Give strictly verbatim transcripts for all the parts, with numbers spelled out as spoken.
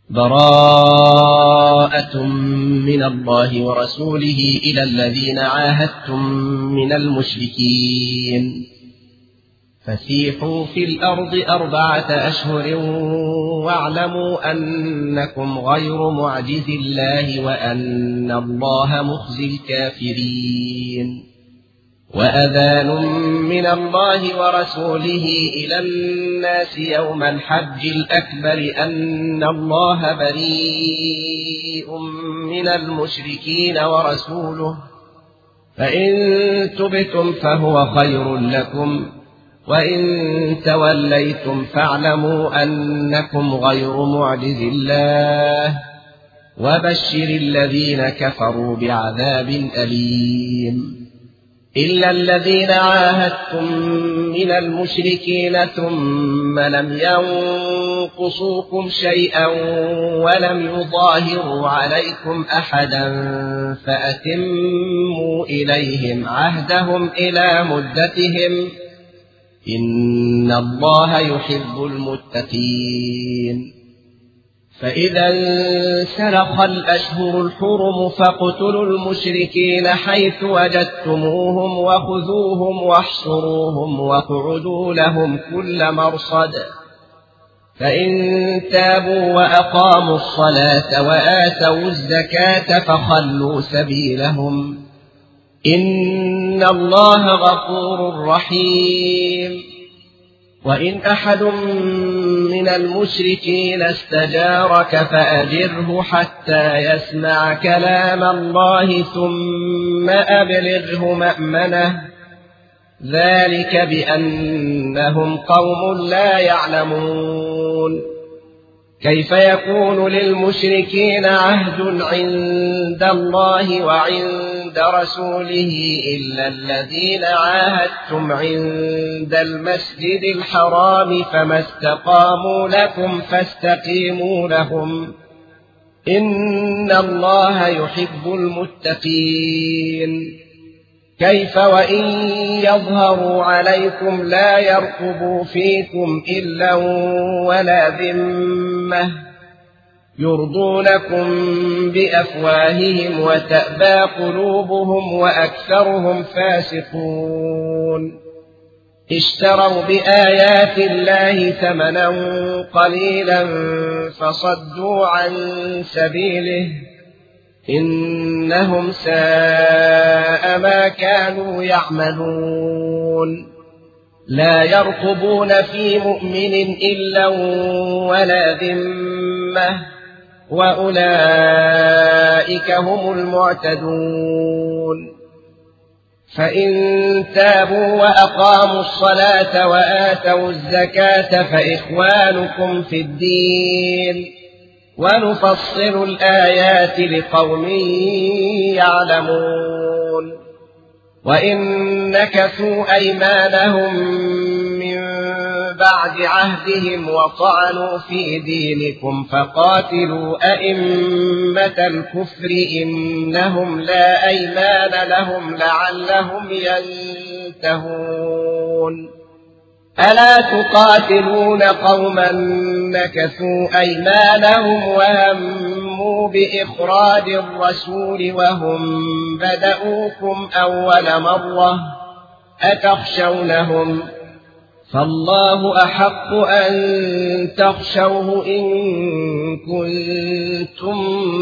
براءة من الله ورسوله إلى الذين عاهدتم من المشركين فسيحوا في الأرض أربعة أشهر واعلموا أنكم غير معجز الله وأن الله مخزي الكافرين. وأذان من الله ورسوله إلى الناس يوم الحج الأكبر أن الله بريء من المشركين ورسوله فإن تبتم فهو خير لكم وإن توليتم فاعلموا أنكم غير معجز الله وبشر الذين كفروا بعذاب أليم. إلا الذين عاهدتم من المشركين ثم لم ينقصوكم شيئا ولم يظاهروا عليكم أحدا فأتموا إليهم عهدهم إلى مدتهم إن الله يحب المتقين. فإذا انسلخ الأشهر الحرم فاقتلوا المشركين حيث وجدتموهم وخذوهم واحصروهم واقعدوا لهم كل مرصد فإن تابوا وأقاموا الصلاة وآتوا الزكاة فخلوا سبيلهم إن الله غفور رحيم. وإن أحد من المشركين استجارك فأجره حتى يسمع كلام الله ثم أبلغه مأمنه ذلك بأنهم قوم لا يعلمون. كيف يكون للمشركين عهد عند الله وعند رسوله إلا الذين عاهدتم عند المسجد الحرام فما استقاموا لكم فاستقيموا لهم إن الله يحب المتقين. كيف وإن يظهروا عليكم لا يرقبوا فيكم إلا ولا ذمة يرضونكم بأفواههم وتأبى قلوبهم وأكثرهم فاسقون. اشتروا بآيات الله ثمنا قليلا فصدوا عن سبيله إنهم ساء ما كانوا يعملون. لا يرقبون في مؤمن إلا ولا ذمة وأولئك هم المعتدون. فإن تابوا وأقاموا الصلاة وآتوا الزكاة فإخوانكم في الدين ونفصل الآيات لقوم يعلمون. وإن نكثوا أيمانهم من بعد عهدهم وطعنوا في دينكم فقاتلوا أئمة الكفر إنهم لا أيمان لهم لعلهم ينتهون. ألا تقاتلون قوما نكثوا أيمانهم وهموا بإخراج الرسول وهم بدؤوكم أول مرة أتخشونهم فالله أحق أن تخشوه إن كنتم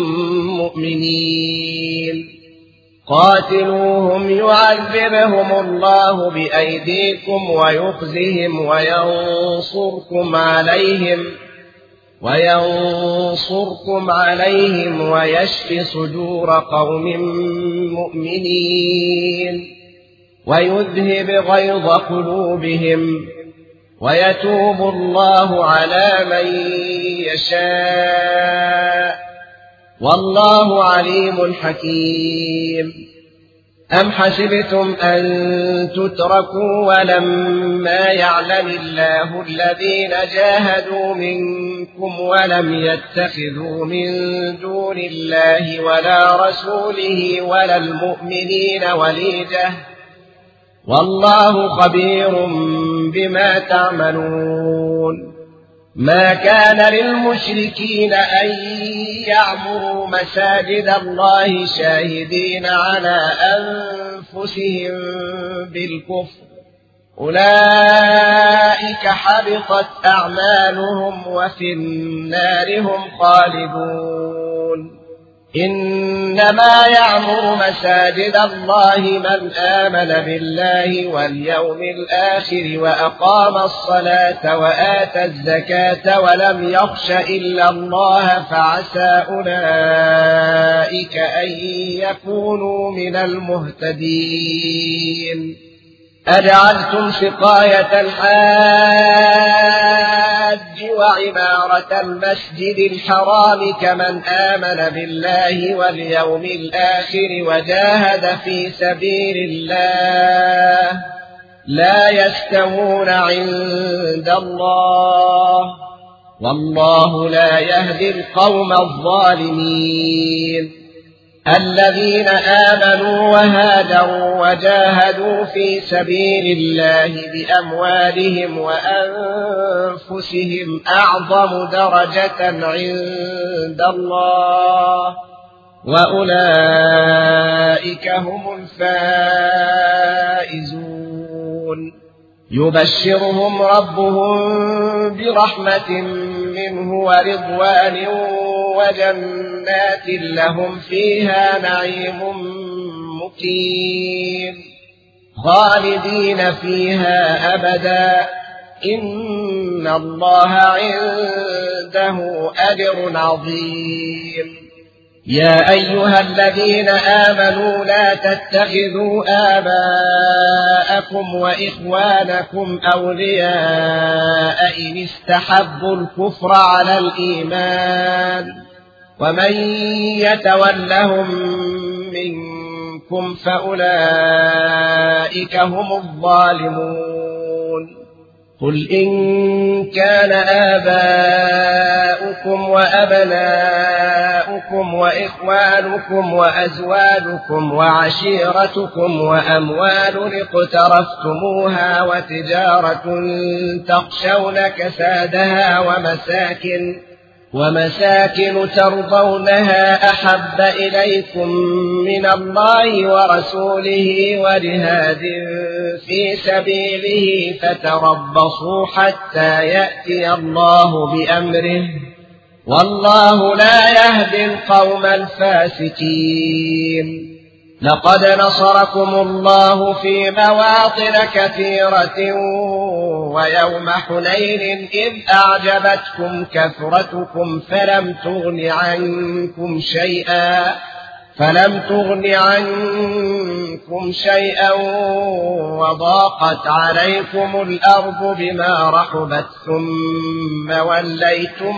مؤمنين. قاتلوهم يعذبهم الله بأيديكم ويخزهم وينصركم عليهم وينصركم عليهم ويشف صدور قوم مؤمنين ويذهب غيظ قلوبهم ويتوب الله على من يشاء والله عليم حكيم. أم حسبتم أن تتركوا ولما يعلم الله الذين جاهدوا منكم ولم يتخذوا من دون الله ولا رسوله ولا المؤمنين وليجة والله خبير بما تعملون. ما كان للمشركين أن يعمروا مساجد الله شاهدين على أنفسهم بالكفر أولئك حبطت أعمالهم وفي النار هم خالدون إنما يعمر مساجد الله من آمن بالله واليوم الآخر وأقام الصلاة وآتى الزكاة ولم يخش إلا الله فعسى أولئك أن يكونوا من المهتدين أجعلتم سقاية الحاج وعمارة المسجد الحرام كمن آمن بالله واليوم الآخر وجاهد في سبيل الله لا يستوون عند الله والله لا يهدي القوم الظالمين الذين آمنوا وهاجروا وجاهدوا في سبيل الله بأموالهم وأنفسهم أعظم درجة عند الله وأولئك هم الفائزون يبشرهم ربهم برحمة منه ورضوان وجنات لهم فيها نعيم مقيم خالدين فيها أبدا إن الله عنده أجر عظيم يا أيها الذين آمنوا لا تتخذوا آباءكم وإخوانكم أولياء إن استحبوا الكفر على الإيمان ومن يتولهم منكم فأولئك هم الظالمون قل إن كان آباؤكم وأبناؤكم وإخوانكم وأزواجكم وعشيرتكم وأموال اقترفتموها وتجارة تخشون كسادها ومساكن ومساكن ترضونها أحب إليكم من الله ورسوله وجهاد في سبيله فتربصوا حتى يأتي الله بأمره والله لا يهدي القوم الفاسقين لقد نصركم الله في مواطن كثيرة ويوم حنين إذ أعجبتكم كثرتكم فلم تغن عنكم شيئا فلم تغن عنكم شيئا وضاقت عليكم الأرض بما رحبت ثم وليتم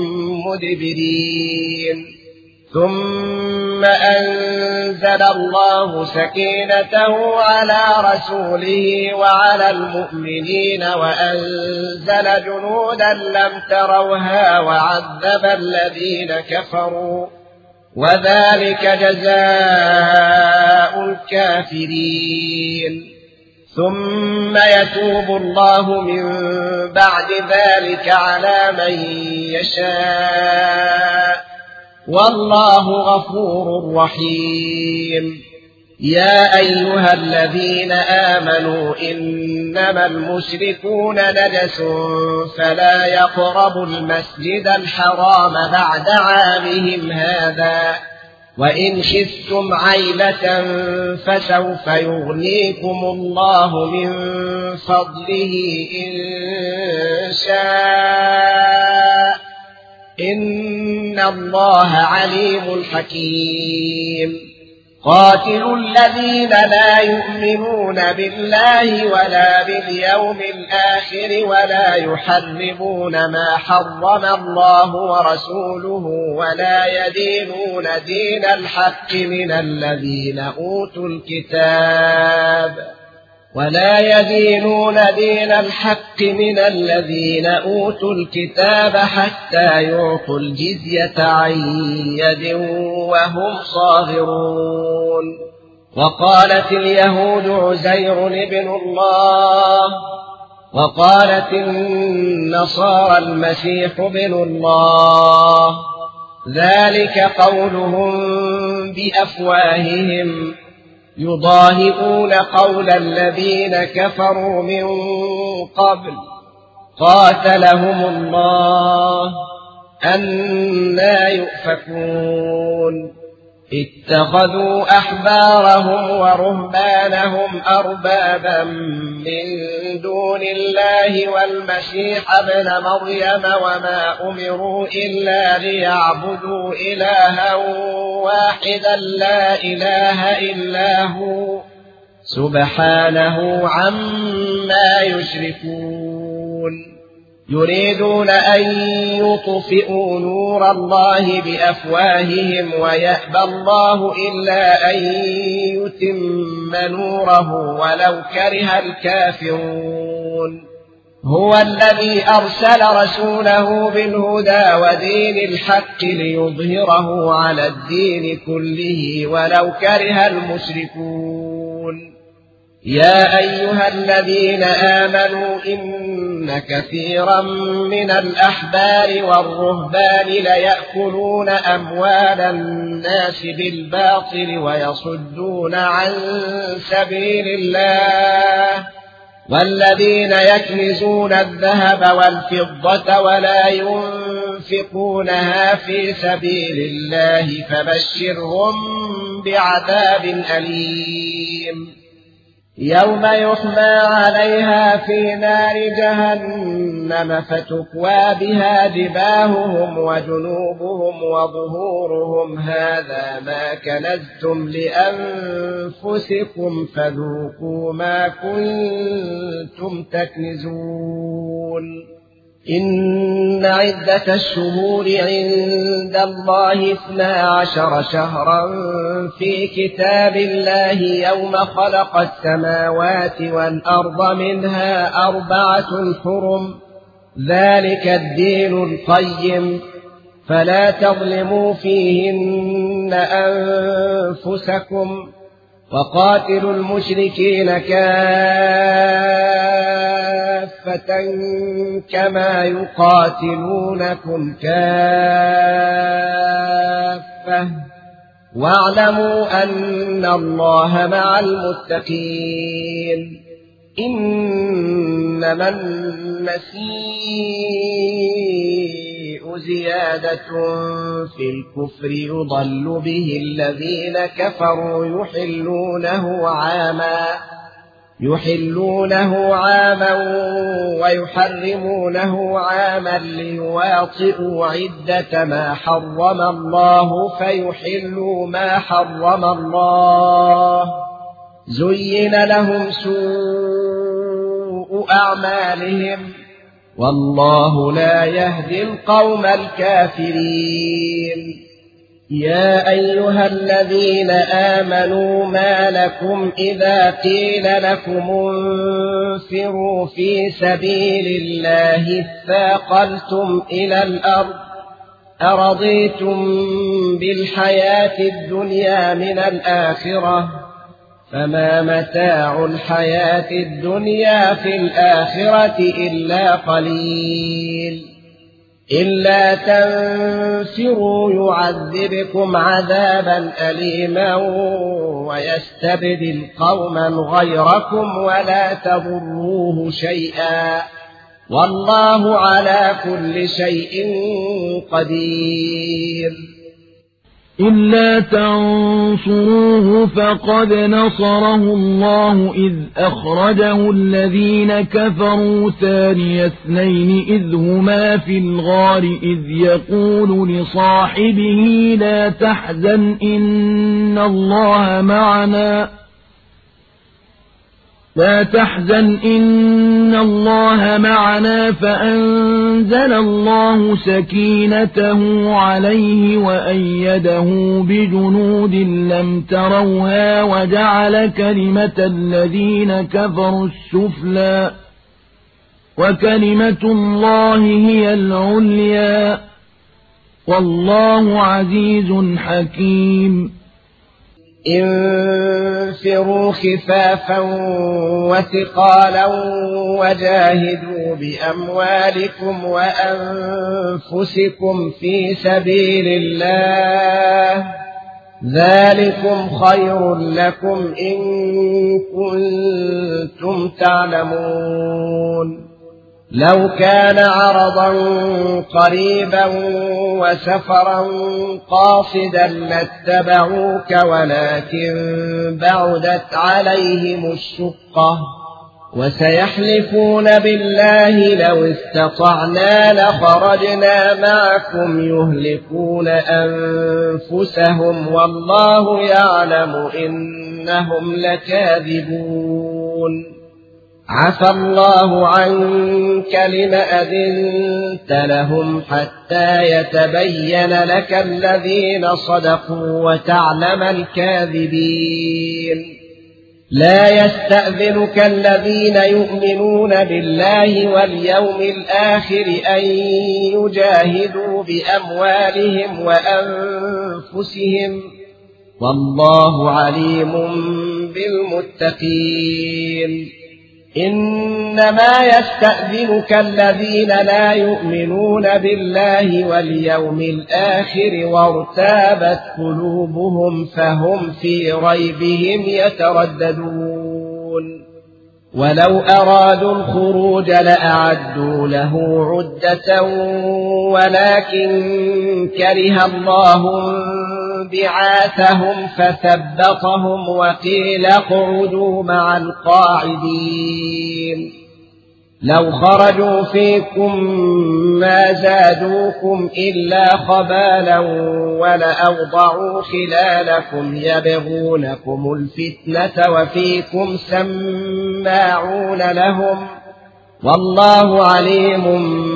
مدبرين ثم أنزل الله سكينته على رسوله وعلى المؤمنين وأنزل جنودا لم تروها وعذب الذين كفروا وذلك جزاء الكافرين ثم يتوب الله من بعد ذلك على من يشاء والله غفور رحيم يا أيها الذين آمنوا إنما المشركون نجس فلا يقربوا المسجد الحرام بعد عامهم هذا وإن خفتم عيلة فسوف يغنيكم الله من فضله إن شاء إن الله عليم حكيم قاتلوا الذين لا يؤمنون بالله ولا باليوم الآخر ولا يحرمون ما حرم الله ورسوله ولا يدينون دين الحق من الذين أوتوا الكتاب ولا يدينون دين الحق من الذين أوتوا الكتاب حتى يعطوا الجزية عن يد وهم صاغرون وقالت اليهود عزير ابن الله وقالت النصارى المسيح ابن الله، ذلك قولهم بأفواههم يضاهئون قول الذين كفروا من قبل قاتلهم الله أنى يؤفكون. اتخذوا أحبارهم ورهبانهم أربابا من دون الله والمسيح ابن مريم وما أمروا إلا ليعبدوا إلها واحدا لا إله إلا هو سبحانه عما يشركون. يريدون أن يطفئوا نور الله بأفواههم ويأبى الله إلا أن يتم نوره ولو كره الكافرون. هو الذي أرسل رسوله بالهدى ودين الحق ليظهره على الدين كله ولو كره المشركون. يا أيها الذين آمنوا إن كثيرا من الأحبار والرهبان ليأكلون أموال الناس بالباطل ويصدون عن سبيل الله، والذين يكنزون الذهب والفضة ولا ينفقونها في سبيل الله فبشرهم بعذاب أليم. يوم يحمى عليها في نار جهنم فتكوى بها جباههم وجنوبهم وظهورهم هذا ما كنزتم لأنفسكم فذوقوا ما كنتم تكنزون. إن عدة الشهور عند الله اثنا عشر شهرا في كتاب الله يوم خلق السماوات والأرض منها أربعة حرم ذلك الدين القيم فلا تظلموا فيهن أنفسكم وقاتلوا المشركين كافة كما يقاتلونكم كافة واعلموا أن الله مع المتقين. إنما المسيء زيادة في الكفر يضل به الذين كفروا يحلونه عاما يحلونه عاما ويحرمونه عاما ليواطئوا عدة ما حرم الله فيحلوا ما حرم الله. زين لهم سوء أعمالهم والله لا يهدي القوم الكافرين. يا أيها الذين آمنوا ما لكم إذا قيل لكم انفروا في سبيل الله اثاقلتم إلى الأرض أرضيتم بالحياة الدنيا من الآخرة فما متاع الحياة الدنيا في الآخرة إلا قليل. إلا تنفروا يعذبكم عذابا أليما ويستبدل قوما غيركم ولا تضروه شيئا والله على كل شيء قدير. إلا تنصروه فقد نصره الله إذ أخرجه الذين كفروا ثاني اثنين إذ هما في الغار إذ يقول لصاحبه لا تحزن إن الله معنا لا تحزن إن الله معنا فأنزل الله سكينته عليه وأيده بجنود لم تروها وجعل كلمة الذين كفروا السفلى وكلمة الله هي العليا والله عزيز حكيم. انفروا خفافا وثقالا وجاهدوا بأموالكم وأنفسكم في سبيل الله ذلكم خير لكم إن كنتم تعلمون لو كان عرضا قريبا وسفرا قاصدا لاتبعوك ولكن بعدت عليهم الشقة وسيحلفون بالله لو استطعنا لخرجنا معكم يهلكون أنفسهم والله يعلم إنهم لكاذبون عفى الله عنك لم أذنت لهم حتى يتبين لك الذين صدقوا وتعلم الكاذبين لا يستأذنك الذين يؤمنون بالله واليوم الآخر أن يجاهدوا بأموالهم وأنفسهم والله عليم بالمتقين إنما يستأذنك الذين لا يؤمنون بالله واليوم الآخر وارتابت قلوبهم فهم في ريبهم يترددون ولو أرادوا الخروج لأعدوا له عدة ولكن كره الله بعاثهم فثبطهم وقيل اقعدوا مع القاعدين لو خرجوا فيكم ما زادوكم إلا خبالا ولأوضعوا خلالكم يبغونكم الفتنة وفيكم سماعون لهم والله عليم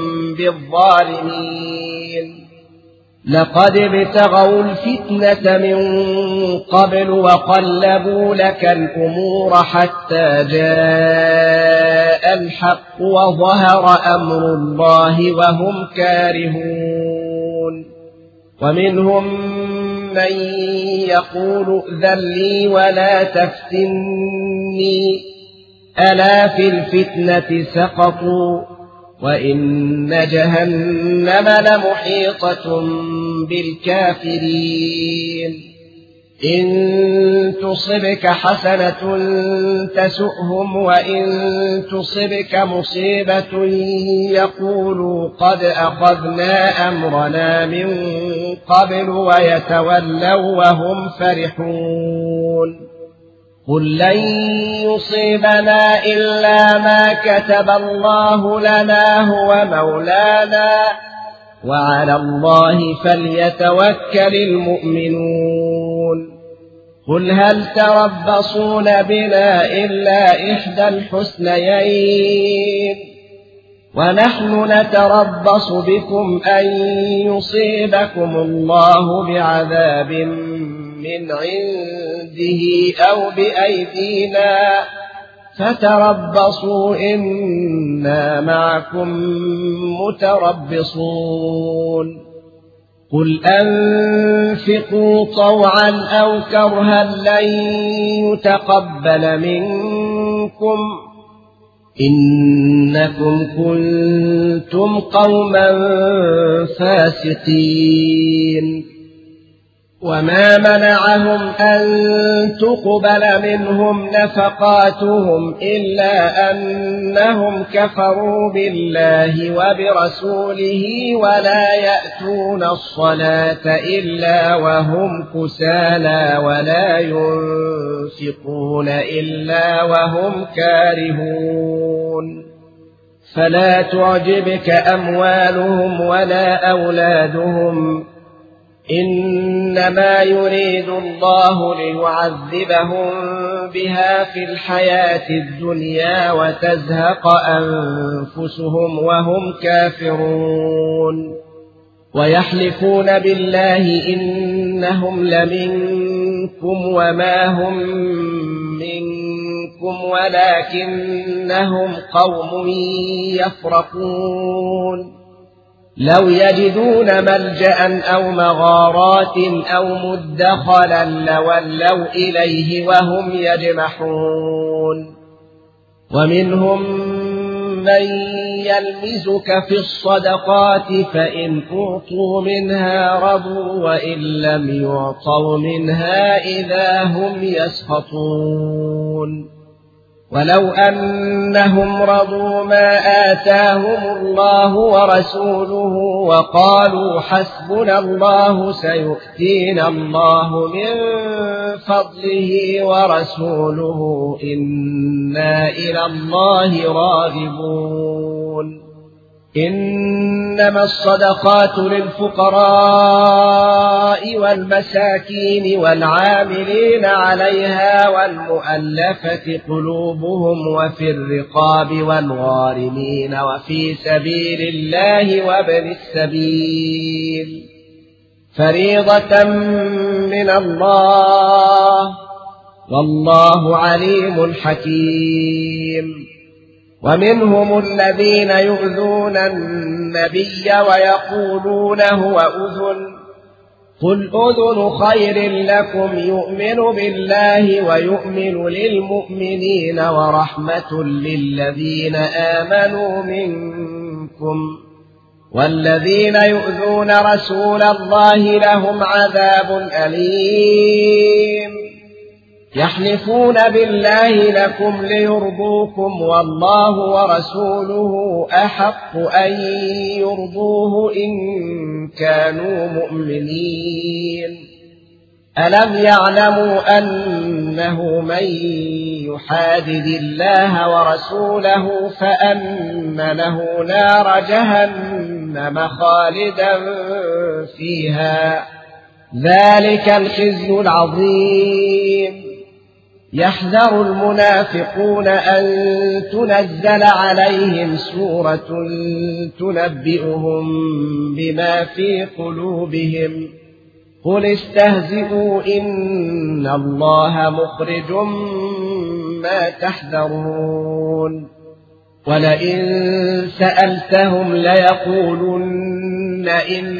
بالظالمين لقد ابتغوا الفتنة من قبل وقلبوا لك الأمور حتى جاء الحق وظهر أمر الله وهم كارهون ومنهم من يقول ائذن لي ولا تفتني ألا في الفتنة سقطوا وإن جهنم لمحيطة بالكافرين إن تصبك حسنة تسؤهم وإن تصبك مصيبة يقولوا قد أخذنا أمرنا من قبل ويتولوا وهم فرحون قل لن يصيبنا إلا ما كتب الله لنا هو مولانا وعلى الله فليتوكل المؤمنون قل هل تربصون بنا إلا إحدى الحسنيين ونحن نتربص بكم أن يصيبكم الله بعذاب من عنده أو بأيدينا فتربصوا إنا معكم متربصون قل أنفقوا طوعا أو كرها لن يتقبل منكم إنكم كنتم قوما فاسقين وما منعهم أن تقبل منهم نفقاتهم إلا أنهم كفروا بالله وبرسوله ولا يأتون الصلاة إلا وهم كسالى ولا ينفقون إلا وهم كارهون فلا تعجبك أموالهم ولا أولادهم إنما يريد الله ليعذبهم بها في الحياة الدنيا وتزهق أنفسهم وهم كافرون ويحلفون بالله إنهم لمنكم وما هم منكم ولكنهم قوم يفرقون لو يجدون ملجأ أو مغارات أو مدخلا لولوا إليه وهم يجمحون ومنهم من يلمزك في الصدقات فإن أعطوا منها رضوا وإن لم يعطوا منها إذا هم يسخطون ولو أنهم رضوا ما آتاهم الله ورسوله وقالوا حسبنا الله سيؤتينا الله من فضله ورسوله إنا إلى الله راغبون إنما الصدقات للفقراء والمساكين والعاملين عليها والمؤلفة قلوبهم وفي الرقاب والغارمين وفي سبيل الله وابن السبيل فريضة من الله والله عليم حكيم ومنهم الذين يؤذون النبي ويقولون هو أذن قل أذن خير لكم يؤمن بالله ويؤمن للمؤمنين ورحمة للذين آمنوا منكم والذين يؤذون رسول الله لهم عذاب أليم يحلفون بالله لكم ليرضوكم والله ورسوله أحق أن يرضوه إن كانوا مؤمنين ألم يعلموا أنه من يحادد الله ورسوله فأن له نار جهنم خالدا فيها ذلك الخزي العظيم يحذر المنافقون أن تنزل عليهم سورة تنبئهم بما في قلوبهم قل استهزئوا إن الله مخرج ما تحذرون ولئن سألتهم ليقولن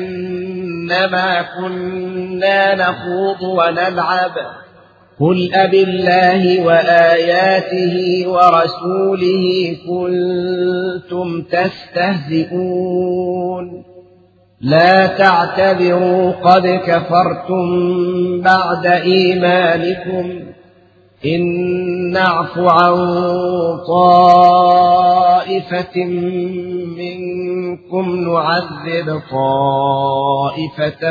إنما كنا نخوض ونلعب قل أبالله وآياته ورسوله كنتم تستهزئون لا تعتذروا قد كفرتم بعد إيمانكم إن نعف عن طائفة منكم نعذب طائفة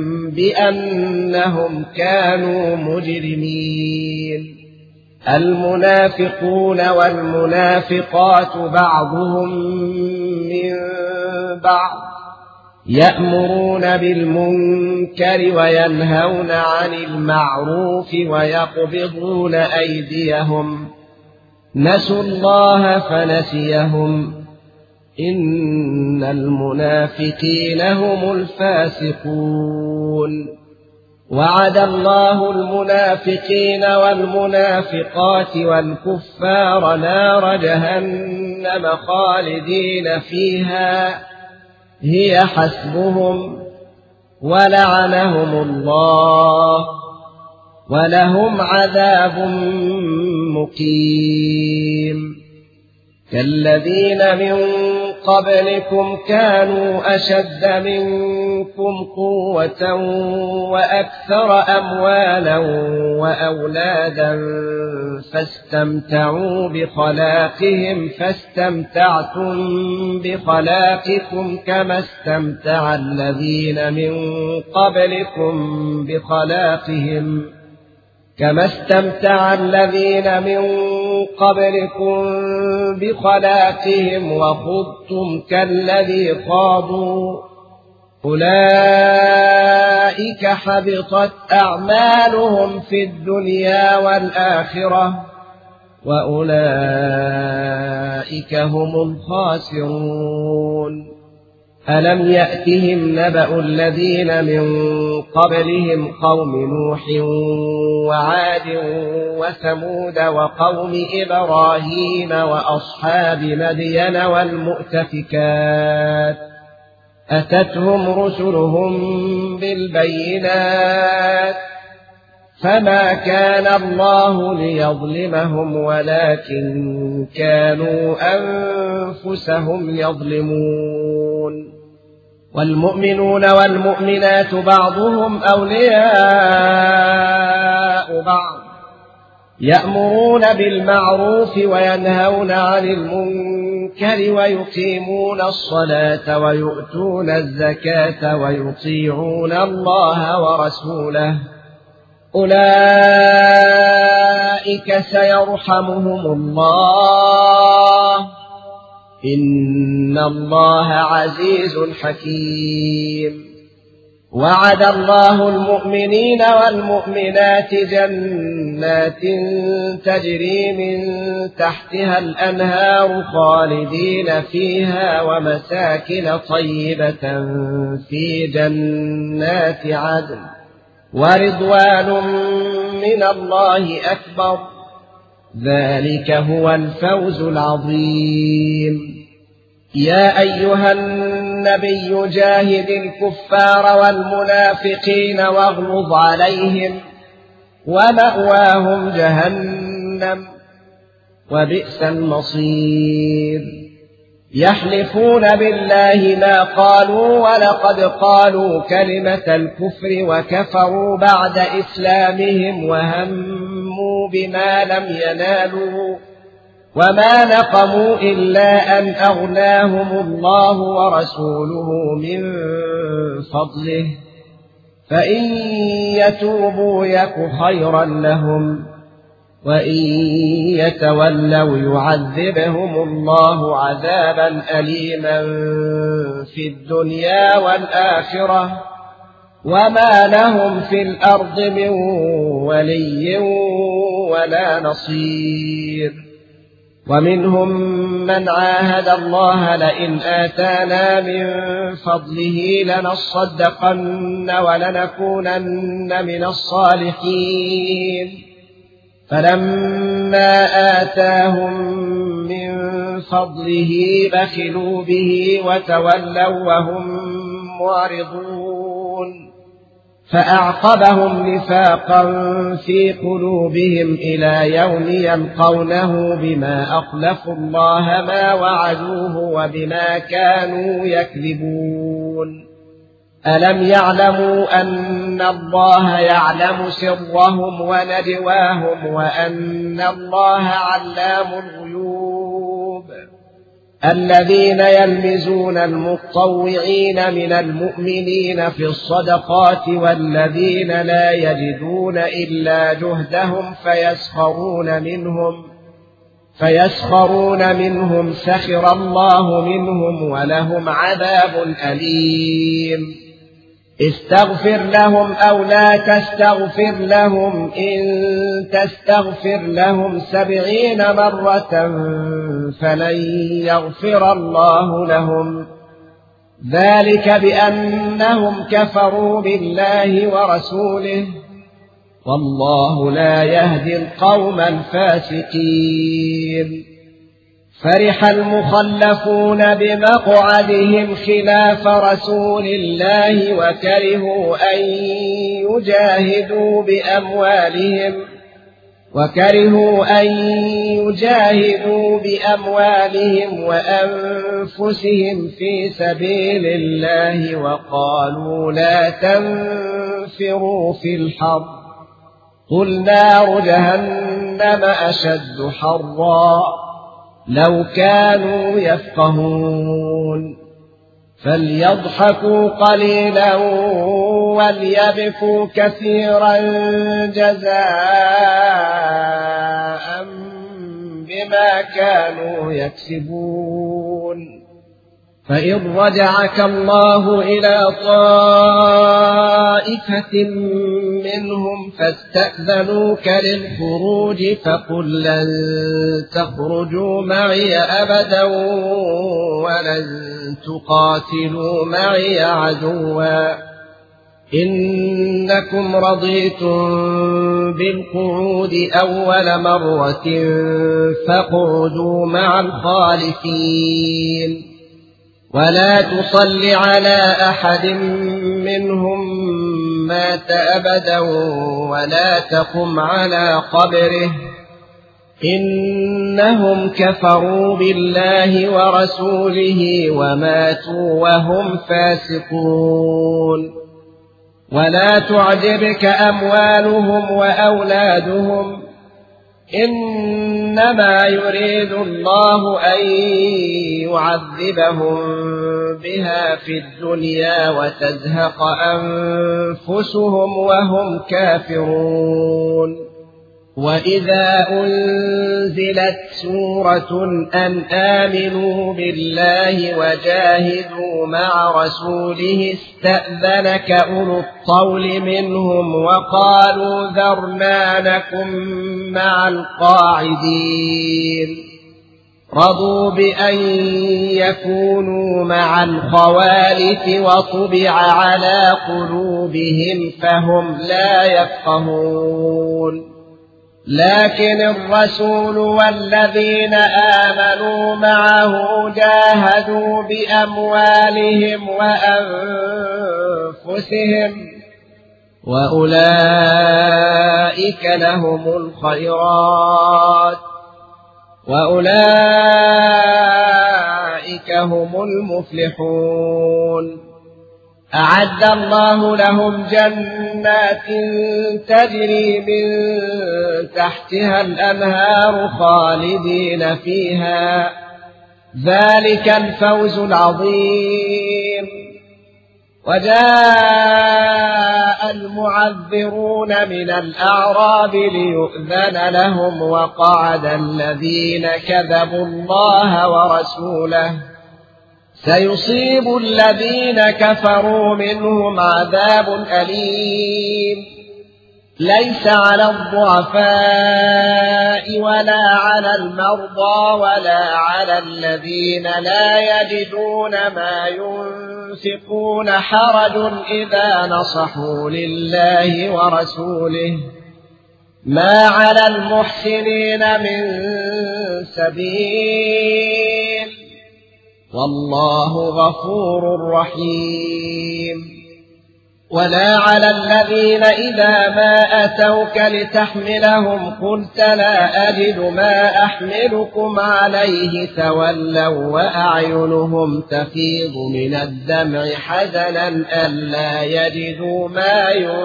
بأنهم كانوا مجرمين المنافقون والمنافقات بعضهم من بعض يأمرون بالمنكر وينهون عن المعروف ويقبضون أيديهم نسوا الله فنسيهم إن المنافقين هم الفاسقون وعد الله المنافقين والمنافقات والكفار نار جهنم خالدين فيها هي حسبهم ولعنهم الله ولهم عذاب مقيم كالذين من قبلكم كانوا أشد منكم قوة وأكثر أموالا وأولادا فاستمتعوا بخلاقهم فاستمتعتم بخلاقكم كما استمتع الذين من قبلكم بخلاقهم كما استمتع الذين من قبلكم بخلاقهم وخضتم كالذي خاضوا أولئك حبطت أعمالهم في الدنيا والآخرة وأولئك هم الخاسرون ألم يأتهم نبأ الذين من قبلهم قوم نوح وعاد وثمود وقوم إبراهيم وأصحاب مدين والمؤتفكات أتتهم رسلهم بالبينات فما كان الله ليظلمهم ولكن كانوا أنفسهم يظلمون والمؤمنون والمؤمنات بعضهم أولياء بعض يأمرون بالمعروف وينهون عن المنكر ويقيمون الصلاة ويؤتون الزكاة ويطيعون الله ورسوله أولئك سيرحمهم الله إن الله عزيز حكيم وعد الله المؤمنين والمؤمنات جنات تجري من تحتها الأنهار خالدين فيها ومساكن طيبة في جنات عدن ورضوان من الله أكبر ذلك هو الفوز العظيم يا أيها النبي جاهد الكفار والمنافقين واغلظ عليهم ومأواهم جهنم وبئس المصير يحلفون بالله ما قالوا ولقد قالوا كلمة الكفر وكفروا بعد إسلامهم وهموا بما لم ينالوا وما نقموا إلا أن أغناهم الله ورسوله من فضله فإن يتوبوا يك خيرا لهم وإن يتولوا يعذبهم الله عذابا أليما في الدنيا والآخرة وما لهم في الأرض من ولي ولا نصير ومنهم من عاهد الله لئن آتانا من فضله لنصدقن ولنكونن من الصالحين فلما آتاهم من فضله بخلوا به وتولوا وهم معرضون فأعقبهم نفاقا في قلوبهم إلى يوم يلقونه بما أخلفوا الله ما وعدوه وبما كانوا يكذبون ألم يعلموا أن الله يعلم سرهم ونجواهم وأن الله علام الغيوب الذين يلمزون المطوعين من المؤمنين في الصدقات والذين لا يجدون إلا جهدهم فيسخرون منهم فيسخرون منهم سخر الله منهم ولهم عذاب أليم استغفر لهم أو لا تستغفر لهم إن تستغفر لهم سبعين مرة فلن يغفر الله لهم ذلك بأنهم كفروا بالله ورسوله والله لا يهدي القوم الفاسقين فرح المخلفون بمقعدهم خلاف رسول الله وكرهوا أن يجاهدوا بأموالهم وكرهوا أن يجاهدوا بأموالهم وأنفسهم في سبيل الله وقالوا لا تنفروا في الحر قل نار جهنم أشد حرا لو كانوا يفقهون فليضحكوا قليلا وليبكوا كثيرا جزاء بما كانوا يكسبون فإن رجعك الله إلى طائفة منهم فاستأذنوك للخروج فقل لن تخرجوا معي أبدا ولن تقاتلوا معي عدوا إنكم رضيتم بالقعود أول مرة فاقعدوا مع الخالفين ولا تصل على أحد منهم مات أبدا ولا تقم على قبره إنهم كفروا بالله ورسوله وماتوا وهم فاسقون. ولا تعجبك أموالهم وأولادهم إنما يريد الله أن يعذبهم بها في الدنيا وتزهق أنفسهم وهم كافرون. وإذا أنزلت سورة أن آمنوا بالله وجاهدوا مع رسوله استأذنك أولو الطول منهم وقالوا ذرنا نكن مع القاعدين رضوا بأن يكونوا مع الخوالف وطبع على قلوبهم فهم لا يفقهون. لكن الرسول والذين آمنوا معه جاهدوا بأموالهم وأنفسهم وأولئك لهم الخيرات وأولئك هم المفلحون. أعد الله لهم جنات تجري من تحتها الأنهار خالدين فيها ذلك الفوز العظيم. وجاء المعذرون من الأعراب ليؤذن لهم وقعد الذين كذبوا الله ورسوله سيصيب الذين كفروا منهم عذاب أليم. ليس على الضعفاء ولا على المرضى ولا على الذين لا يجدون ما ينفقون حرج إذا نصحوا لله ورسوله ما على المحسنين من سبيل والله غفور رحيم. ولا على الذين إذا ما أتوك لتحملهم قلت لا أجد ما أحملكم عليه تولوا وأعينهم تفيض من الدمع حزنا ألا يجدوا ما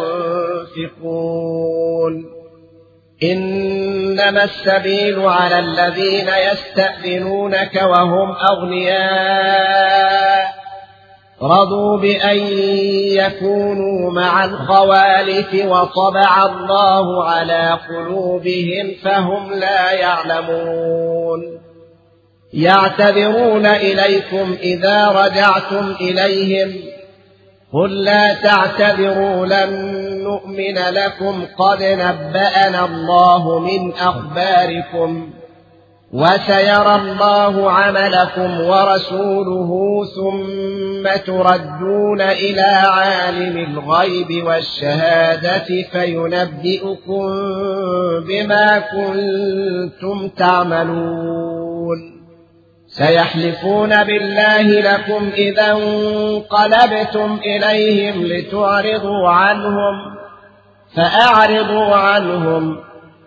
ينفقون. إنما السبيل على الذين يستأذنونك وهم أغنياء رضوا بأن يكونوا مع الخوالف وطبع الله على قلوبهم فهم لا يعلمون. يعتذرون إليكم إذا رجعتم إليهم قل لا تعتذروا لن نؤمن لكم قد نبأنا الله من أخباركم وسيرى الله عملكم ورسوله ثم تردون إلى عالم الغيب والشهادة فينبئكم بما كنتم تعملون. سيحلفون بالله لكم إذا انقلبتم إليهم لتعرضوا عنهم فأعرضوا عنهم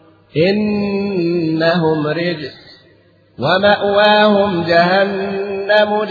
إنهم رجس ومأواهم جهنم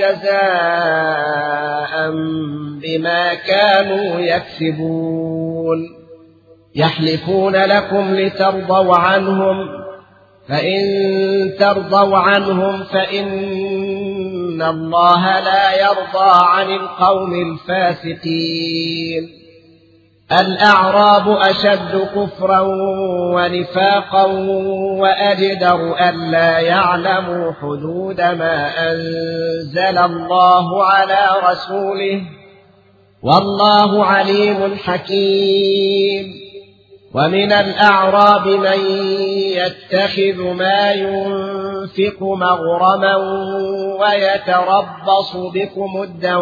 جزاء بما كانوا يكسبون. يحلفون لكم لترضوا عنهم فإن ترضوا عنهم فإن الله لا يرضى عن القوم الفاسقين. الأعراب أشد كفرا ونفاقا وأجدر ألا يعلموا حدود ما أنزل الله على رسوله والله عليم حكيم. ومن الأعراب من يتخذ ما ينفق مغرما ويتربص بكم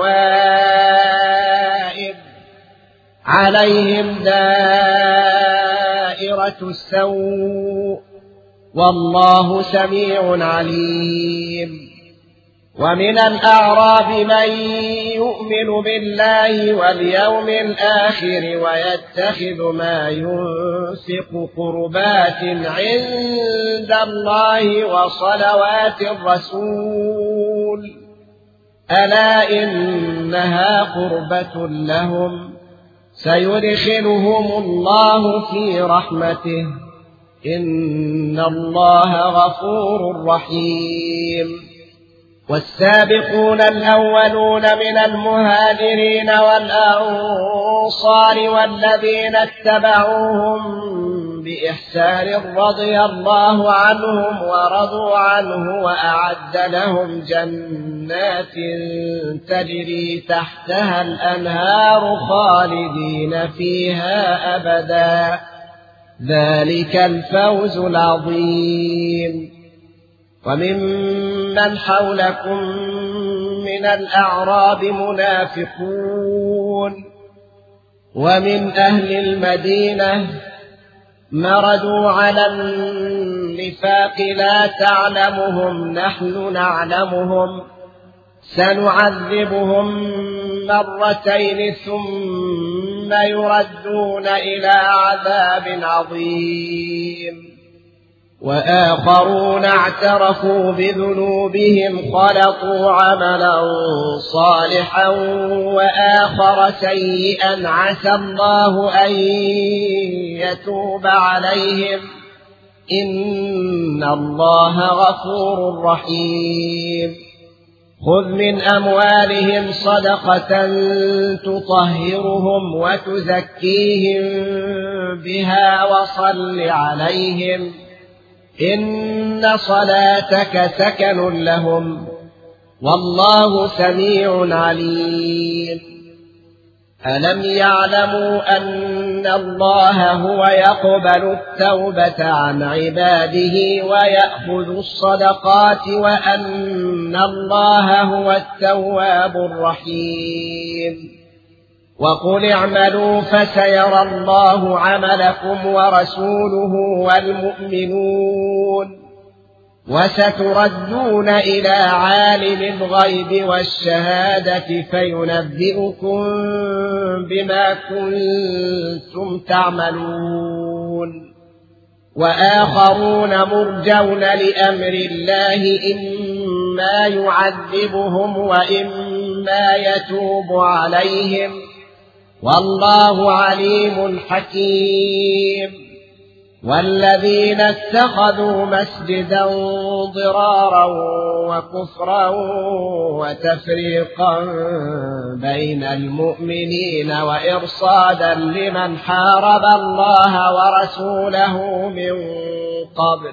الدوائر عليهم دائرة السوء والله سميع عليم. ومن الأعراب من يؤمن بالله واليوم الآخر ويتخذ ما ينفق قربات عند الله وصلوات الرسول ألا إنها قربة لهم سيدخلهم الله في رحمته إن الله غفور رحيم. والسابقون الأولون من المهاجرين والأنصار والذين اتبعوهم بإحسان رضي الله عنهم ورضوا عنه وأعد لهم جنات تجري تحتها الأنهار خالدين فيها أبدا ذلك الفوز العظيم. وممن حولكم من الأعراب منافقون ومن أهل المدينة مردوا على النفاق لا تعلمهم نحن نعلمهم سنعذبهم مرتين ثم يردون إلى عذاب عظيم. وآخرون اعترفوا بذنوبهم خلطوا عملا صالحا وآخر سيئا عسى الله أن يتوب عليهم إن الله غفور رحيم. خذ من أموالهم صدقة تطهرهم وتزكيهم بها وصل عليهم إن صلاتك سكن لهم والله سميع عليم. ألم يعلموا أن الله هو يقبل التوبة عن عباده ويأخذ الصدقات وأن الله هو التواب الرحيم. وقل اعملوا فسيرى الله عملكم ورسوله والمؤمنون وستردون إلى عالم الغيب والشهادة فينبئكم بما كنتم تعملون. وآخرون مرجون لأمر الله إما يعذبهم وإما يتوب عليهم والله عليم حكيم. والذين اتخذوا مسجدا ضرارا وكفرا وتفريقا بين المؤمنين وإرصادا لمن حارب الله ورسوله من قبل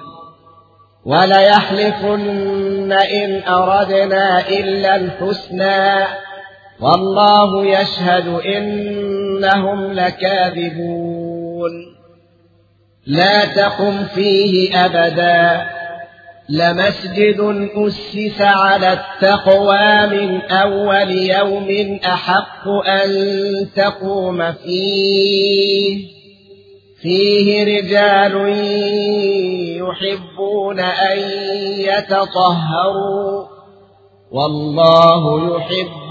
وليحلفن إن أردنا إلا الحسنى والله يشهد إنهم لكاذبون. لا تقم فيه أبدا لمسجد أسس على التقوى من أول يوم أحق أن تقوم فيه فيه رجال يحبون أن يتطهروا والله يحب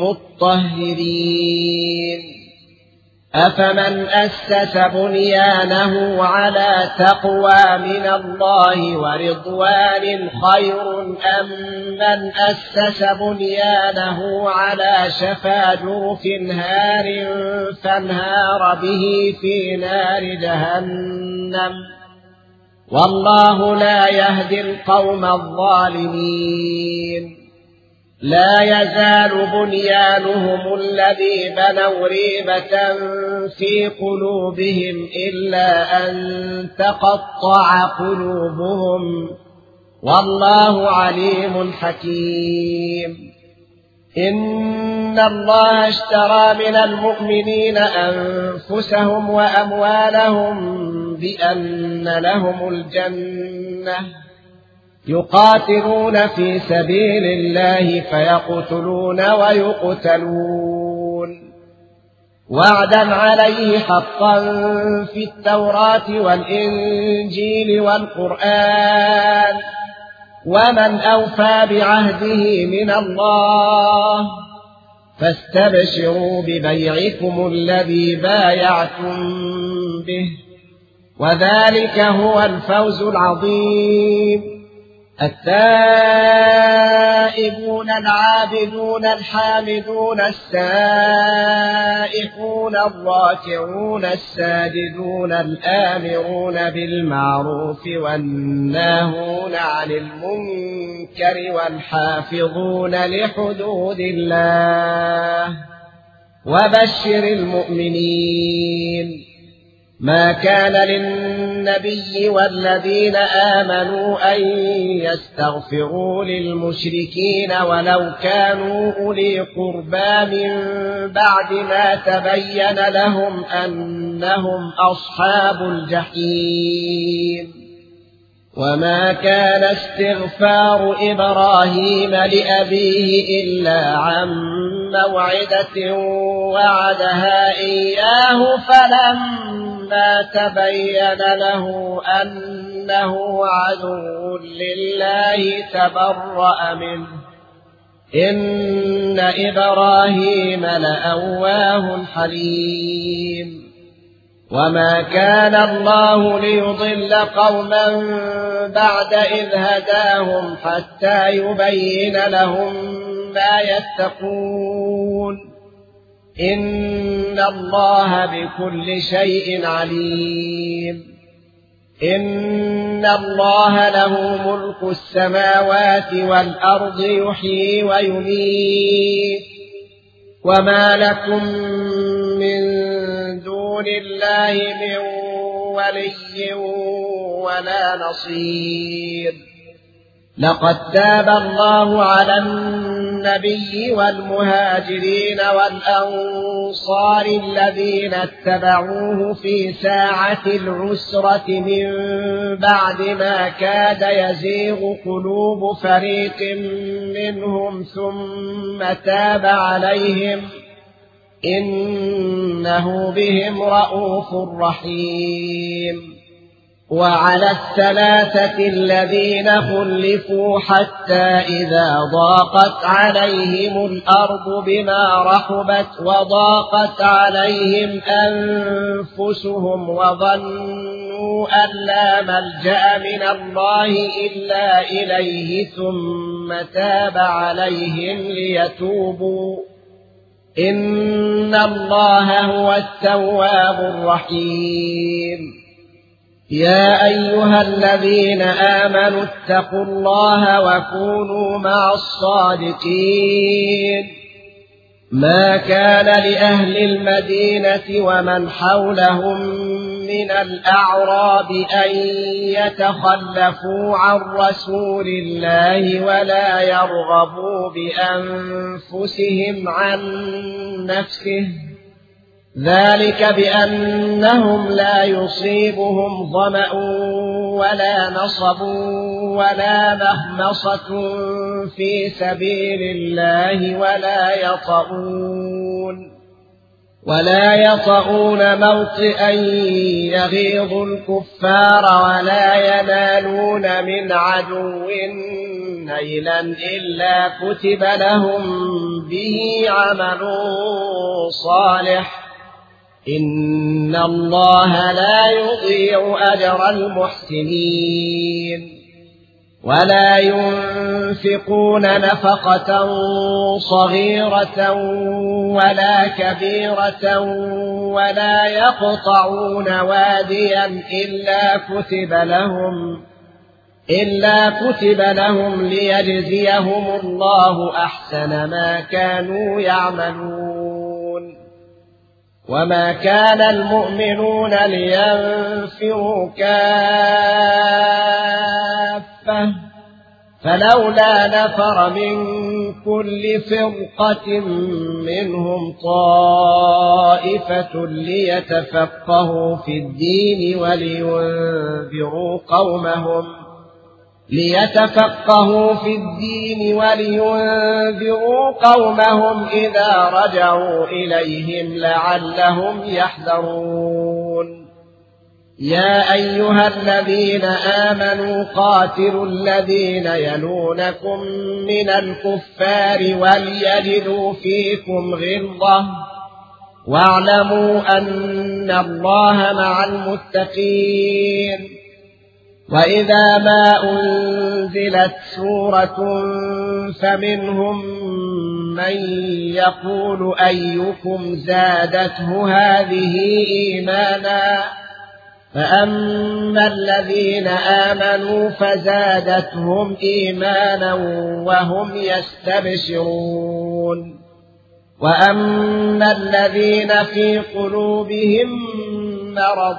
المطهرين. أفمن أسس بنيانه على تقوى من الله ورضوان خير أم من أسس بنيانه على شفا جرف هار فانهار به في نار جهنم والله لا يهدي القوم الظالمين. لا يزال بنيانهم الذي بنوا ريبة في قلوبهم إلا أن تقطع قلوبهم والله عليم حكيم. إن الله اشترى من المؤمنين أنفسهم وأموالهم بأن لهم الجنة يقاتلون في سبيل الله فيقتلون ويقتلون وعدا عليه حقا في التوراة والإنجيل والقرآن ومن أوفى بعهده من الله فاستبشروا ببيعكم الذي بايعتم به وذلك هو الفوز العظيم. التائبون العابدون الحامدون السائحون الراكعون الساجدون الآمرون بالمعروف والناهون عن المنكر والحافظون لحدود الله وبشر المؤمنين. ما كان للنبي والذين آمنوا أن يستغفروا للمشركين ولو كانوا أولي قربى من بعد ما تبين لهم أنهم أصحاب الجحيم. وما كان استغفار إبراهيم لأبيه إلا عن موعدة وعدها إياه فلما تبين له أنه عدو لله تبرأ منه إن إبراهيم لأواه حليم. وما كان الله ليضل قوما بعد إذ هداهم حتى يبين لهم ما يتقون إن الله بكل شيء عليم. إن الله له ملك السماوات والأرض يحيي ويميت وما لكم من دون الله من ولي ولا نصير. لقد تاب الله على النبي والمهاجرين والأنصار الذين اتبعوه في ساعة العسرة من بعد ما كاد يزيغ قلوب فريق منهم ثم تاب عليهم إنه بهم رءوف رحيم. وعلى الثلاثة الذين خلفوا حتى إذا ضاقت عليهم الأرض بما رحبت وضاقت عليهم أنفسهم وظنوا أن لا ملجأ من الله إلا إليه ثم تاب عليهم ليتوبوا إن الله هو التواب الرحيم. يا أيها الذين آمنوا اتقوا الله وكونوا مع الصادقين. ما كان لأهل المدينة ومن حولهم من الأعراب أن يتخلفوا عن رسول الله ولا يرغبوا بأنفسهم عن نفسه ذلك بأنهم لا يصيبهم ظمأ ولا نصب ولا مخمصة في سبيل الله ولا يطؤون ولا يطؤون موطئا يغيظ الكفار ولا ينالون من عدو نيلا إلا كتب لهم به عمل صالح إن الله لا يضيع أجر المحسنين. ولا ينفقون نفقة صغيرة ولا كبيرة ولا يقطعون واديا إلا كتب لهم إلا كتب لهم ليجزيهم الله أحسن ما كانوا يعملون. وما كان المؤمنون لينفروا كافة فلولا نفر من كل فرقة منهم طائفة ليتفقهوا في الدين ولينذروا قومهم ليتفقهوا في الدين ولينذروا قومهم إذا رجعوا إليهم لعلهم يحذرون. يا أيها الذين آمنوا قاتلوا الذين يلونكم من الكفار وليجدوا فيكم غلظة واعلموا أن الله مع المتقين. وإذا ما أنزلت سورة فمنهم من يقول أيكم زادته هذه إيمانا فأما الذين آمنوا فزادتهم إيمانا وهم يستبشرون وأما الذين في قلوبهم مرض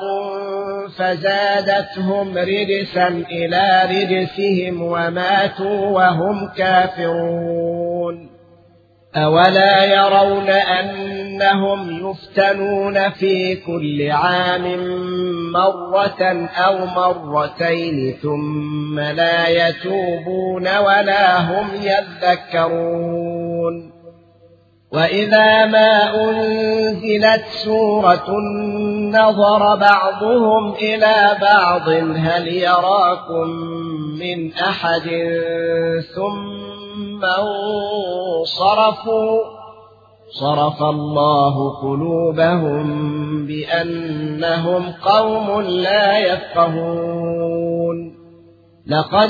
فزادتهم رجسا إلى رجسهم وماتوا وهم كافرون. أولا يرون أنهم يفتنون في كل عام مرة أو مرتين ثم لا يتوبون ولا هم يذكرون. وإذا ما أنزلت سورة نظر بعضهم إلى بعض هل يراكم من أحد ثم انصرفوا صرف الله قلوبهم بأنهم قوم لا يفقهون. لقد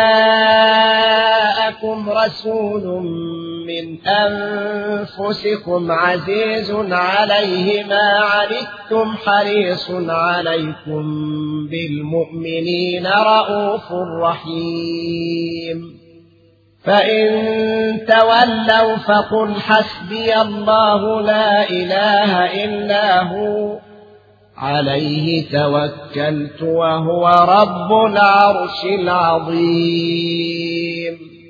جاءكم رسول من أنفسكم عزيز عليه ما عنتم حريص عليكم بالمؤمنين رءوف رحيم. فإن تولوا فقل حسبي الله لا إله إلا هو عليه توكلت وهو رب العرش العظيم.